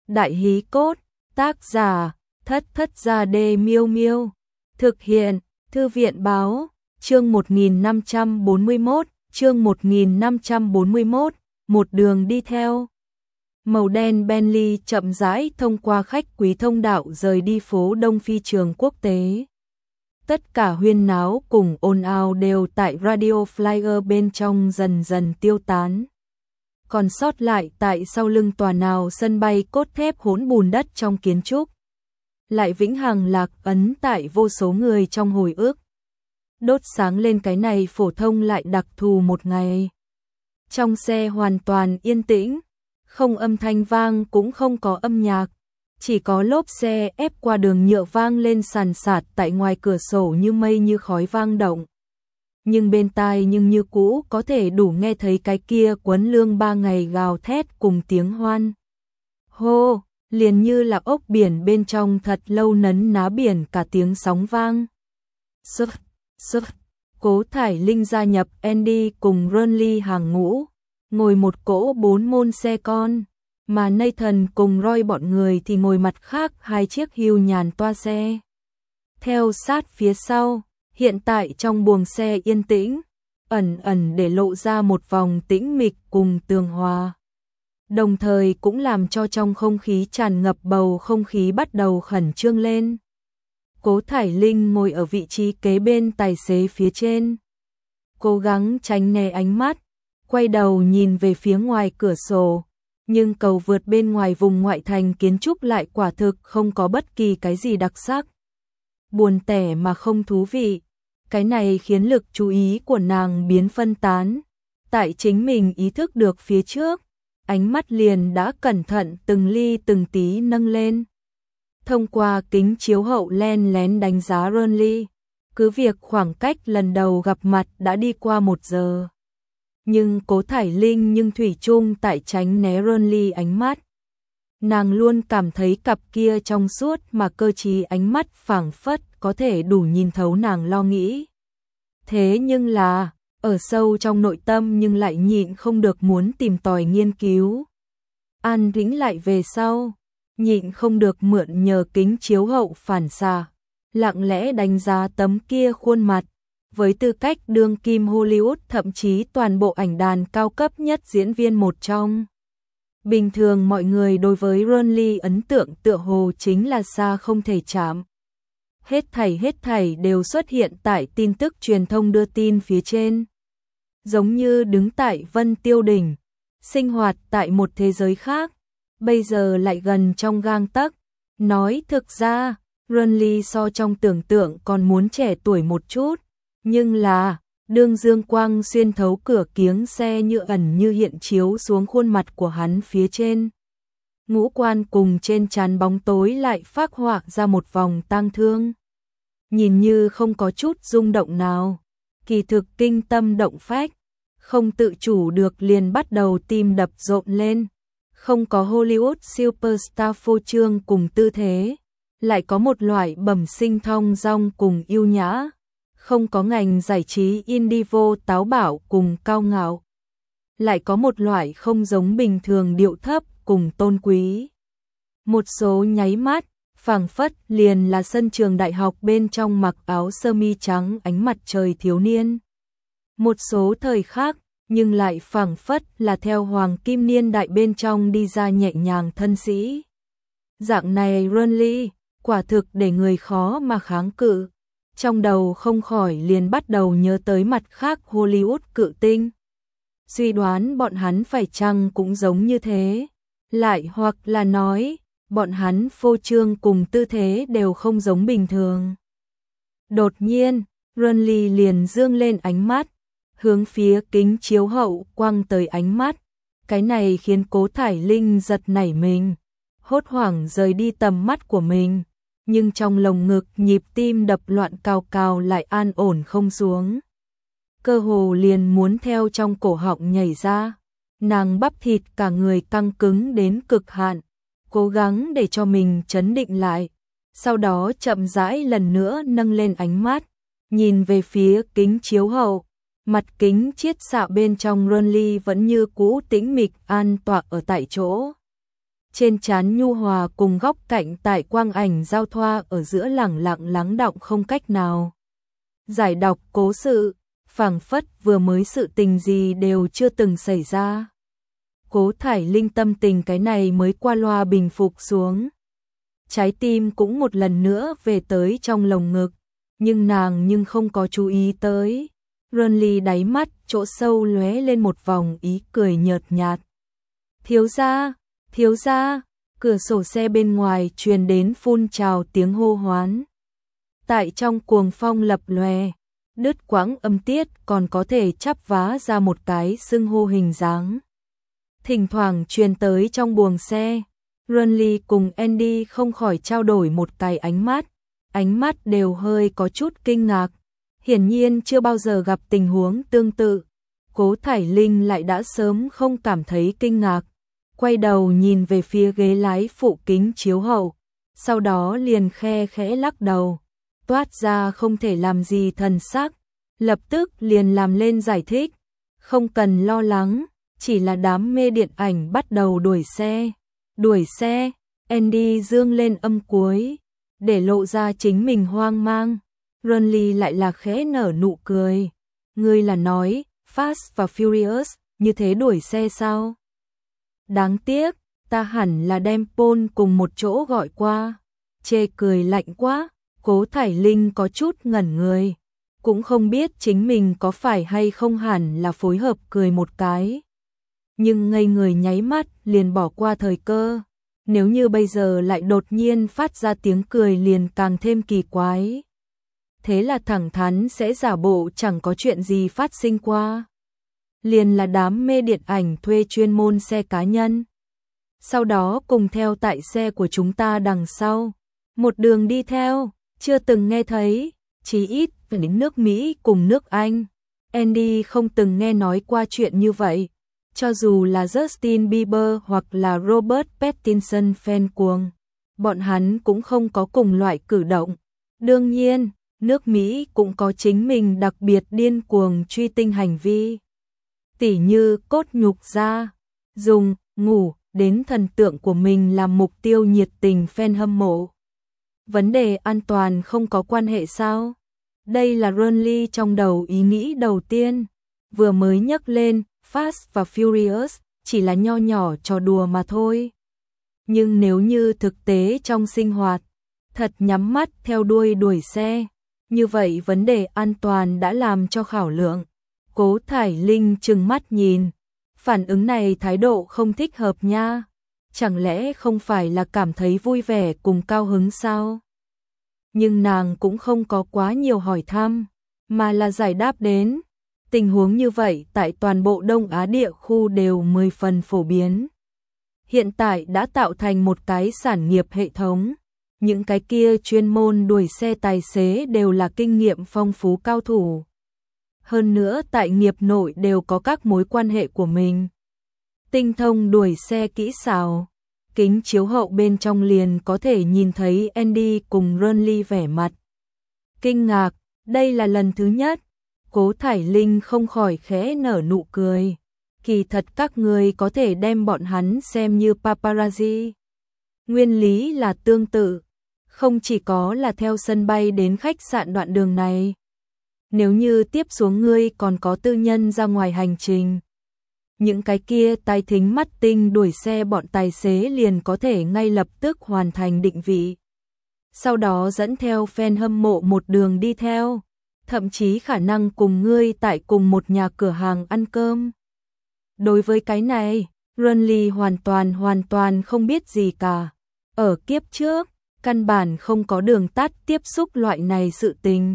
Đại hí cốt, tác giả, Thất Thất Gia Đê Miêu Miêu. Thực hiện, Thư viện báo, chương 1541, chương 1541, một đường đi theo. Màu đen Bentley chậm rãi thông qua khách quý thông đạo rời đi phố Đông Phi trường quốc tế. Tất cả huyên náo cùng ồn ào đều tại Radio Flyer bên trong dần dần tiêu tán. Còn sót lại tại sau lưng tòa nào sân bay cốt thép hỗn bùn đất trong kiến trúc. Lại vĩnh hằng lạc ấn tại vô số người trong hồi ức. Đốt sáng lên cái này phổ thông lại đặc thù một ngày. Trong xe hoàn toàn yên tĩnh, không âm thanh vang cũng không có âm nhạc. Chỉ có lốp xe ép qua đường nhựa vang lên sàn sạt tại ngoài cửa sổ như mây như khói vang động. Nhưng bên tai nhưng như cũ có thể đủ nghe thấy cái kia quấn lương 3 ngày gào thét cùng tiếng hoan. Hô, liền như là ốc biển bên trong thật lâu nấn ná biển cả tiếng sóng vang. Sức, Cố Thải Linh gia nhập Andy cùng Ronly hàng ngũ, ngồi một cỗ 4 môn xe con. Mà Nathan cùng Roy bọn người thì ngồi mặt khác 2 chiếc hưu nhàn toa xe. Theo sát phía sau, hiện tại trong buồng xe yên tĩnh, ẩn ẩn để lộ ra một vòng tĩnh mịch cùng tường hòa. Đồng thời cũng làm cho trong không khí tràn ngập bầu không khí bắt đầu khẩn trương lên. Cố Thải Linh ngồi ở vị trí kế bên tài xế phía trên. Cố gắng tránh né ánh mắt, quay đầu nhìn về phía ngoài cửa sổ. Nhưng cầu vượt bên ngoài vùng ngoại thành kiến trúc lại quả thực không có bất kỳ cái gì đặc sắc. Buồn tẻ mà không thú vị. Cái này khiến lực chú ý của nàng biến phân tán. Tại chính mình ý thức được phía trước, ánh mắt liền đã cẩn thận từng ly từng tí nâng lên. Thông qua kính chiếu hậu len lén đánh giá Ronly. Cứ việc khoảng cách lần đầu gặp mặt đã đi qua 1 giờ. Nhưng Cố Thải Linh nhưng thủy chung tại tránh né Ronly ánh mắt. Nàng luôn cảm thấy cặp kia trong suốt mà cơ trí ánh mắt phảng phất có thể đủ nhìn thấu nàng lo nghĩ. Thế nhưng là, ở sâu trong nội tâm nhưng lại nhịn không được muốn tìm tòi nghiên cứu. An tĩnh lại về sau, nhịn không được mượn nhờ kính chiếu hậu phản xạ, lặng lẽ đánh giá tấm kia khuôn mặt. Với tư cách đương kim Hollywood thậm chí toàn bộ ảnh đàn cao cấp nhất diễn viên một trong. Bình thường mọi người đối với Ronly ấn tượng tựa hồ chính là xa không thể chạm. Hết thảy đều xuất hiện tại tin tức truyền thông đưa tin phía trên. Giống như đứng tại Vân Tiêu Đỉnh, sinh hoạt tại một thế giới khác, bây giờ lại gần trong gang tấc. Nói thực ra, Ronly so trong tưởng tượng còn muốn trẻ tuổi một chút. Nhưng là, đương dương quang xuyên thấu cửa kiếng xe như ẩn như hiện chiếu xuống khuôn mặt của hắn phía trên. Ngũ quan cùng trên trán bóng tối lại phác họa ra một vòng tang thương. Nhìn như không có chút rung động nào, kỳ thực kinh tâm động phách, không tự chủ được liền bắt đầu tim đập rộn lên. Không có Hollywood superstar phô trương cùng tư thế, lại có một loại bẩm sinh thong dong cùng yêu nhã. Không có ngành giải trí indivo táo bạo cùng cao ngạo. Lại có một loại không giống bình thường điệu thấp cùng tôn quý. Một số nháy mắt, phảng phất liền là sân trường đại học bên trong mặc áo sơ mi trắng ánh mặt trời thiếu niên. Một số thời khác, nhưng lại phảng phất là theo hoàng kim niên đại bên trong đi ra nhẹ nhàng thân sĩ. Dạng này Ronly, quả thực để người khó mà kháng cự. Trong đầu không khỏi liền bắt đầu nhớ tới mặt khác Hollywood cự tinh. Suy đoán bọn hắn phải chăng cũng giống như thế. Lại hoặc là nói, bọn hắn phô trương cùng tư thế đều không giống bình thường. Đột nhiên, Ronly liền dương lên ánh mắt, hướng phía kính chiếu hậu quăng tới ánh mắt. Cái này khiến Cố Thải Linh giật nảy mình, hốt hoảng rời đi tầm mắt của mình. Nhưng trong lồng ngực nhịp tim đập loạn cào cào lại an ổn không xuống. Cơ hồ liền muốn theo trong cổ họng nhảy ra. Nàng bắp thịt cả người căng cứng đến cực hạn, cố gắng để cho mình trấn định lại. Sau đó chậm rãi lần nữa nâng lên ánh mắt, nhìn về phía kính chiếu hậu. Mặt kính chiết xạ bên trong Ronly vẫn như cũ tĩnh mịch an tọa ở tại chỗ. trên trán nhu hòa cùng góc cạnh tại quang ảnh giao thoa ở giữa lẳng lặng lắng đọng không cách nào giải đọc cố sự, phảng phất vừa mới sự tình gì đều chưa từng xảy ra. Cố Thải Linh tâm tình cái này mới qua loa bình phục xuống. Trái tim cũng một lần nữa về tới trong lồng ngực, nhưng nàng không có chú ý tới. Renly đáy mắt chỗ sâu lóe lên một vòng ý cười nhợt nhạt. Thiếu gia, cửa sổ xe bên ngoài truyền đến phun trào tiếng hô hoán. Tại trong cuồng phong lập lòe, đứt quãng âm tiết còn có thể chắp vá ra một cái xưng hô hình dáng. Thỉnh thoảng truyền tới trong buồng xe, Renly cùng Andy không khỏi trao đổi một cái ánh mắt đều hơi có chút kinh ngạc, hiển nhiên chưa bao giờ gặp tình huống tương tự. Cố Thải Linh lại đã sớm không cảm thấy kinh ngạc, quay đầu nhìn về phía ghế lái phụ kính chiếu hậu, sau đó liền khe khẽ lắc đầu, toát ra không thể làm gì thần sắc, lập tức liền làm lên giải thích, không cần lo lắng, chỉ là đám mê điện ảnh bắt đầu đuổi xe, Andy dương lên âm cuối, để lộ ra chính mình hoang mang. Renly lại là khẽ nở nụ cười, ngươi là nói Fast và Furious như thế đuổi xe sao? Đáng tiếc, ta hẳn là đem Paul cùng một chỗ gọi qua. Chê cười lạnh quá, Cố Thải Linh có chút ngẩn người, cũng không biết chính mình có phải hay không hẳn là phối hợp cười một cái. Nhưng ngây người nháy mắt liền bỏ qua thời cơ, nếu như bây giờ lại đột nhiên phát ra tiếng cười liền càng thêm kỳ quái. Thế là thẳng thắn sẽ giả bộ chẳng có chuyện gì phát sinh qua. Liền là đám mê điện ảnh thuê chuyên môn xe cá nhân. Sau đó cùng theo tại xe của chúng ta đằng sau. Một đường đi theo, chưa từng nghe thấy, chí ít đến nước Mỹ cùng nước Anh. Andy không từng nghe nói qua chuyện như vậy. Cho dù là Justin Bieber hoặc là Robert Pattinson fan cuồng, bọn hắn cũng không có cùng loại cử động. Đương nhiên, nước Mỹ cũng có chính mình đặc biệt điên cuồng truy tinh hành vi. Tỉ như cốt nhục da, dùng, ngủ, đến thần tượng của mình làm mục tiêu nhiệt tình fan hâm mộ. Vấn đề an toàn không có quan hệ sao? Đây là Renly trong đầu ý nghĩ đầu tiên, vừa mới nhắc lên Fast và Furious chỉ là nho nhỏ trò đùa mà thôi. Nhưng nếu như thực tế trong sinh hoạt, thật nhắm mắt theo đuổi xe, như vậy vấn đề an toàn đã làm cho khảo lượng. Cố Thải Linh trừng mắt nhìn, phản ứng này thái độ không thích hợp nha. Chẳng lẽ không phải là cảm thấy vui vẻ cùng cao hứng sao? Nhưng nàng cũng không có quá nhiều hỏi thăm, mà là giải đáp đến. Tình huống như vậy tại toàn bộ Đông Á địa khu đều 10 phần phổ biến. Hiện tại đã tạo thành một cái sản nghiệp hệ thống. Những cái kia chuyên môn đuổi xe tài xế đều là kinh nghiệm phong phú cao thủ. Hơn nữa tại nghiệp nội đều có các mối quan hệ của mình. Tinh thông đuổi xe kỹ xảo. Kính chiếu hậu bên trong liền có thể nhìn thấy Andy cùng Renly vẻ mặt kinh ngạc, đây là lần thứ nhất. Cố Thải Linh không khỏi khẽ nở nụ cười. Kỳ thật các người có thể đem bọn hắn xem như paparazzi. Nguyên lý là tương tự, không chỉ có là theo sân bay đến khách sạn đoạn đường này. Nếu như tiếp xuống ngươi còn có tư nhân ra ngoài hành trình, những cái kia tai thính mắt tinh đuổi xe bọn tài xế liền có thể ngay lập tức hoàn thành định vị. Sau đó dẫn theo fan hâm mộ một đường đi theo, thậm chí khả năng cùng ngươi tại cùng một nhà cửa hàng ăn cơm. Đối với cái này, Renly hoàn toàn không biết gì cả. Ở kiếp trước, căn bản không có đường tắt tiếp xúc loại này sự tình.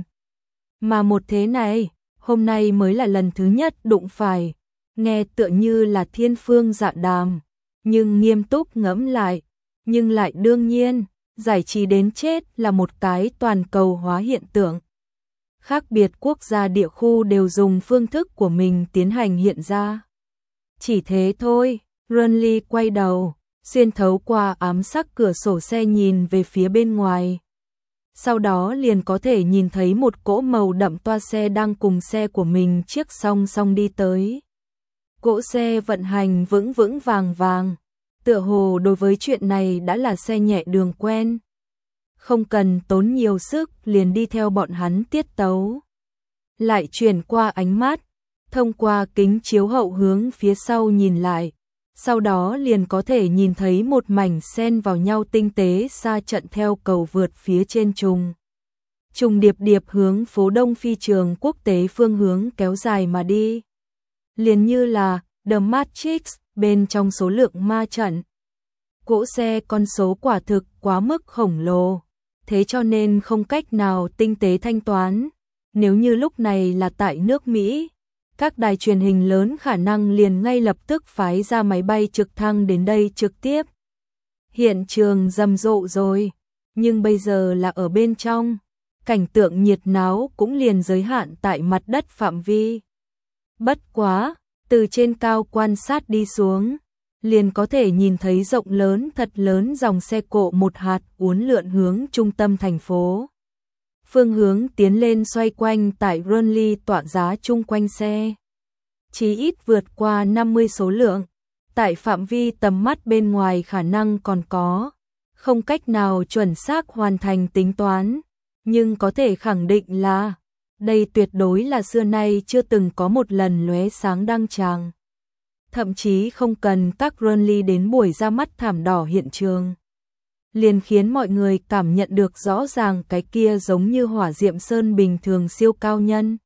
Mà một thế này, hôm nay mới là lần thứ nhất đụng phải. Nghe tựa như là thiên phương dạ đàm, nhưng nghiêm túc ngẫm lại, nhưng lại đương nhiên, giải trí đến chết là một cái toàn cầu hóa hiện tượng. Khác biệt quốc gia địa khu đều dùng phương thức của mình tiến hành hiện ra. Chỉ thế thôi, Renly quay đầu, xuyên thấu qua ám sắc cửa sổ xe nhìn về phía bên ngoài. Sau đó liền có thể nhìn thấy một cỗ màu đậm toa xe đang cùng xe của mình chiếc song song đi tới. Cỗ xe vận hành vững vàng, Tựa hồ đối với chuyện này đã là xe nhẹ đường quen. Không cần tốn nhiều sức liền đi theo bọn hắn tiết tấu. Lại chuyển qua ánh mắt, thông qua kính chiếu hậu hướng phía sau nhìn lại. Sau đó liền có thể nhìn thấy một mảnh xen vào nhau tinh tế xa trận theo cầu vượt phía trên trùng điệp điệp hướng phố Đông phi trường quốc tế phương hướng kéo dài mà đi. Liền như là The Matrix bên trong số lượng ma trận. Cỗ xe con số quả thực quá mức khổng lồ, thế cho nên không cách nào tinh tế thanh toán. Nếu như lúc này là tại nước Mỹ, các đài truyền hình lớn khả năng liền ngay lập tức phái ra máy bay trực thăng đến đây trực tiếp. Hiện trường rầm rộ rồi, nhưng bây giờ là ở bên trong, cảnh tượng nhiệt náo cũng liền giới hạn tại mặt đất phạm vi. Bất quá, từ trên cao quan sát đi xuống, liền có thể nhìn thấy rộng lớn thật lớn dòng xe cộ một hạt uốn lượn hướng trung tâm thành phố. Phương hướng tiến lên xoay quanh tại Runley tọa giá chung quanh xe. Chí ít vượt qua 50 số lượng, tại phạm vi tầm mắt bên ngoài khả năng còn có, không cách nào chuẩn xác hoàn thành tính toán, nhưng có thể khẳng định là đây tuyệt đối là xưa nay chưa từng có một lần lóe sáng đăng tràng. Thậm chí không cần các Runley đến buổi ra mắt thảm đỏ hiện trường, liền khiến mọi người cảm nhận được rõ ràng cái kia giống như hỏa diệm sơn bình thường siêu cao nhân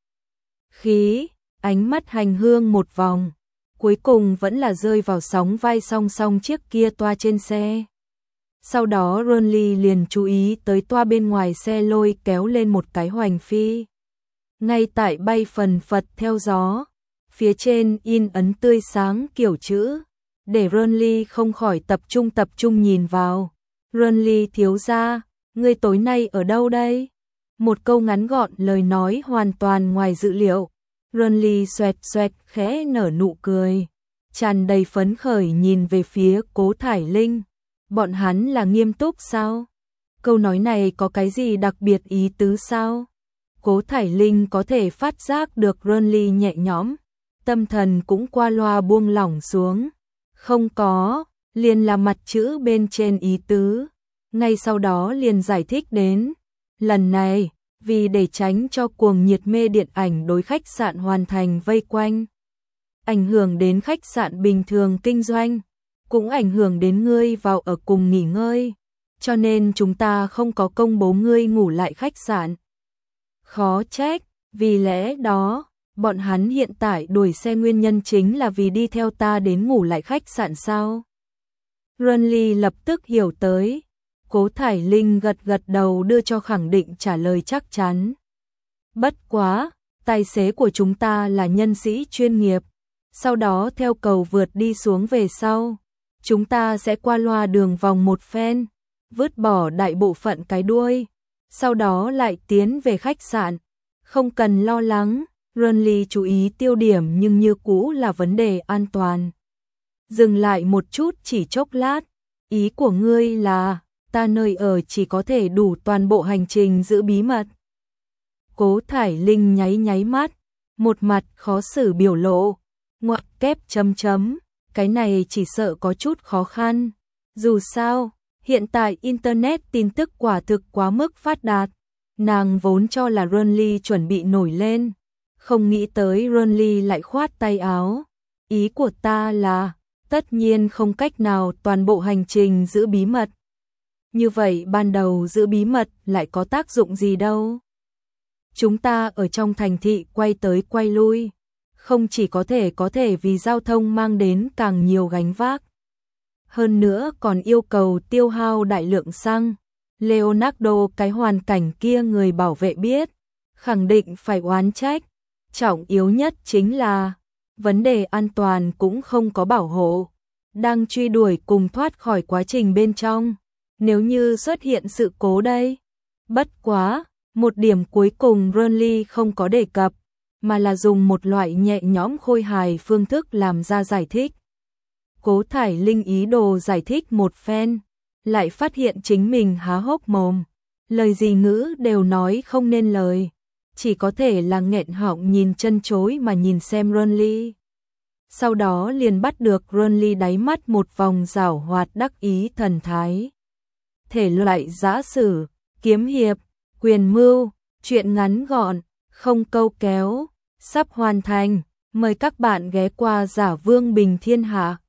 khí, ánh mắt hành hương một vòng, cuối cùng vẫn là rơi vào sóng vai song song chiếc kia toa trên xe. Sau đó Runley liền chú ý tới toa bên ngoài xe lôi kéo lên một cái hoành phi. Ngay tại bay phần phật theo gió, phía trên in ấn tươi sáng kiểu chữ, để Runley không khỏi tập trung nhìn vào. Runley thiếu gia, ngươi tối nay ở đâu đây? Một câu ngắn gọn lời nói hoàn toàn ngoài dự liệu. Runley xoẹt xoẹt khẽ nở nụ cười, tràn đầy phấn khởi nhìn về phía Cố Thải Linh. Bọn hắn là nghiêm túc sao? Câu nói này có cái gì đặc biệt ý tứ sao? Cố Thải Linh có thể phát giác được Runley nhẹ nhõm, tâm thần cũng qua loa buông lỏng xuống. Không có, liền là mặt chữ bên trên ý tứ. Ngay sau đó liền giải thích đến, lần này, vì để tránh cho cuồng nhiệt mê điện ảnh đối khách sạn hoàn thành vây quanh, ảnh hưởng đến khách sạn bình thường kinh doanh, cũng ảnh hưởng đến ngươi vào ở cùng nghỉ ngơi, cho nên chúng ta không có công bố ngươi ngủ lại khách sạn. Khó trách, vì lẽ đó, bọn hắn hiện tại đuổi xe nguyên nhân chính là vì đi theo ta đến ngủ lại khách sạn sao? Runley lập tức hiểu tới. Cố Thải Linh gật gật đầu đưa cho khẳng định trả lời chắc chắn. Bất quá, tài xế của chúng ta là nhân sĩ chuyên nghiệp. Sau đó theo cầu vượt đi xuống về sau, chúng ta sẽ qua loa đường vòng một phen, vứt bỏ đại bộ phận cái đuôi, sau đó lại tiến về khách sạn. Không cần lo lắng, Runley chú ý tiêu điểm nhưng như cũ là vấn đề an toàn. Dừng lại một chút chỉ chốc lát, ý của ngươi là ta nơi ở chỉ có thể đủ toàn bộ hành trình giữ bí mật. Cố Thải Linh nháy mắt, một mặt khó xử biểu lộ, ngoặc kép chấm chấm, cái này chỉ sợ có chút khó khăn. Dù sao, hiện tại Internet tin tức quả thực quá mức phát đạt, nàng vốn cho là Runley chuẩn bị nổi lên, không nghĩ tới Runley lại khoát tay áo. Ý của ta là, tất nhiên không cách nào toàn bộ hành trình giữ bí mật. Như vậy ban đầu giữ bí mật lại có tác dụng gì đâu? Chúng ta ở trong thành thị quay tới quay lui, không chỉ có thể vì giao thông mang đến càng nhiều gánh vác, hơn nữa còn yêu cầu tiêu hao đại lượng xăng. Leonardo cái hoàn cảnh kia người bảo vệ biết, khẳng định phải oán trách. Trọng yếu nhất chính là vấn đề an toàn cũng không có bảo hộ, đang truy đuổi cùng thoát khỏi quá trình bên trong. Nếu như xuất hiện sự cố đây. Bất quá, một điểm cuối cùng Runley không có đề cập, mà là dùng một loại nhẹ nhõm khôi hài phương thức làm ra giải thích. Cố Thải Linh ý đồ giải thích một phen, lại phát hiện chính mình há hốc mồm, lời gì ngữ đều nói không nên lời, chỉ có thể là nghẹn họng nhìn chân chối mà nhìn xem Runley. sau đó liền bắt được Ronly đáy mắt một vòng giảo hoạt đắc ý thần thái. Thể loại giã sử, kiếm hiệp, quyền mưu, truyện ngắn gọn, không câu kéo, sắp hoàn thành. Mời các bạn ghé qua Giả Vương Bình Thiên Hạ.